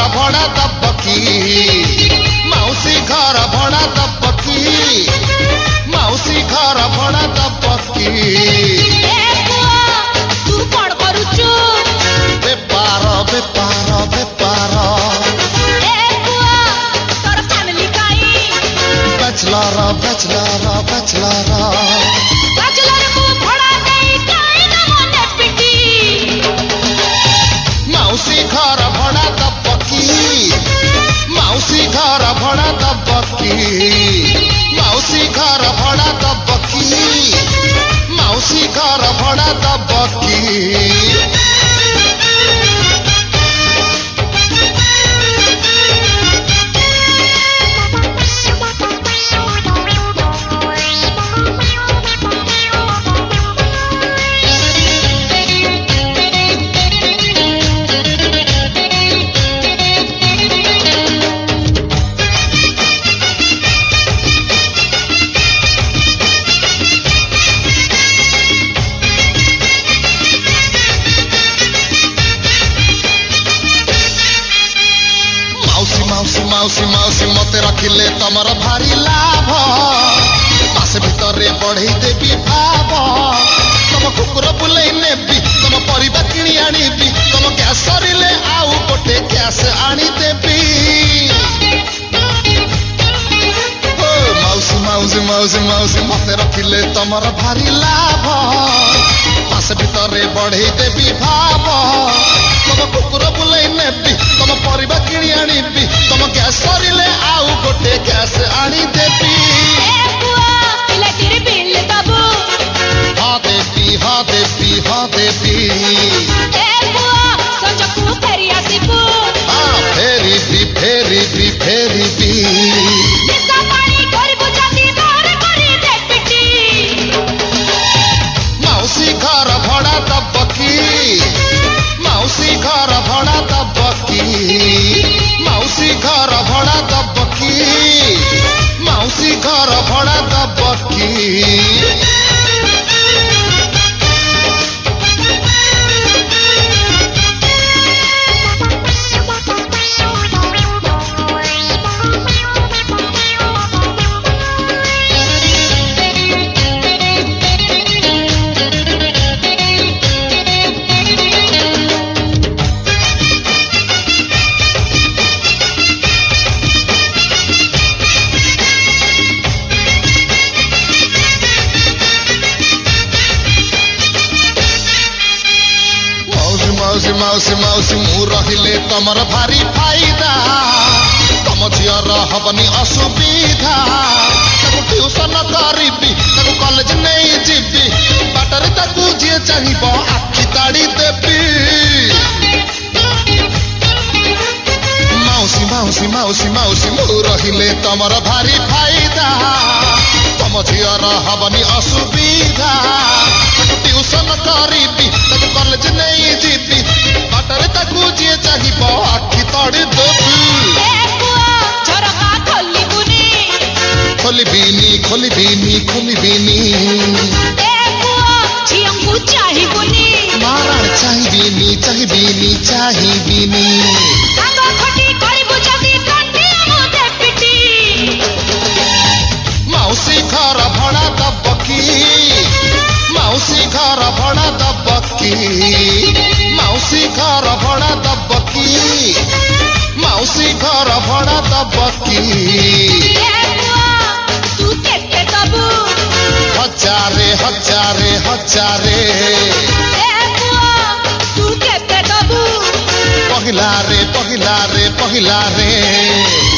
भड़ा दबकी मौसी घर भड़ा दबकी मौसी घर भड़ा दबकी तू कौन करुचु बेपार बेपार बेपार तोर फैमिली काई बैचलर बैचलर बैचलर बैचलर को भड़ा देई काई न मने पिटी मौसी घर भड़ा दबकी मौसी घर भड़ा दबकी मौसी घर भड़ा दबकी मौसी घर भड़ा दबकी मौसी मौसी मते रखिले तमर भारी लाभ मासे भितरे बढ़ई देबी भाव तम कुकुर बुलेई नेबी तम परिबा किणी आनिबी तम ग्यास सरिले आउ गोटे ग्यास आनी देबी मौसी मौसी मौसी मौसी मते रखिले तमर भारी लाभ मासे भितरे बढ़ई देबी भाव तम कुकुर बुलेई नेबी तम परिबा किणी आनिबी तम ग्यास सरिले आउ गोटे ग्यास आनी देबी इलेक्ट्रिक बिल दबु हाँ देबी हाँ देबी हाँ देबी संजकु फेरी आसिबु हाँ फेरी भी निशा पानी करबु जदी धर करी दे पिटी मौसी घर भड़ा दबकी मौसी घर भड़ा दबकी मौसी घर भड़ा दबकी मौसी घर भड़ा दबकी मौसी मौसी मु रहिले तमर भारी फायदा तम झियर हबनी असुविधा ताकू ट्यूशन करिबी ताकू कॉलेज नहीं जीबी बाटरे ताकू जे चाहिबो आखि ताड़ी देबी मौसी मौसी मौसी मौसी मु रहिले तमर भारी फायदा तम झियर हबनी असुविधा ताकू ट्यूशन करिबी ताकू कॉलेज नहीं जीबी बाटरे ताकू जे चाहिबो आखि ताड़ी देबी झरका खोलिबुनी खोलिबिनी खोलिबिनी खोलिबिनी झियंगु चाहिबुनी मारण चाहिबिनी चाहिबिनी चाहिबिनी साग खटी करबु जदी कंटी मुदे पिटी मौसी घर भड़ा दबकी मौसी घर भड़ा दबकी मौसी घर भड़ा दबकी मौसी घर भड़ा दबकी तू केते दबु हजारे हजारे हजारे तू केते दबु पहिला रे पहिला रे पहिला रे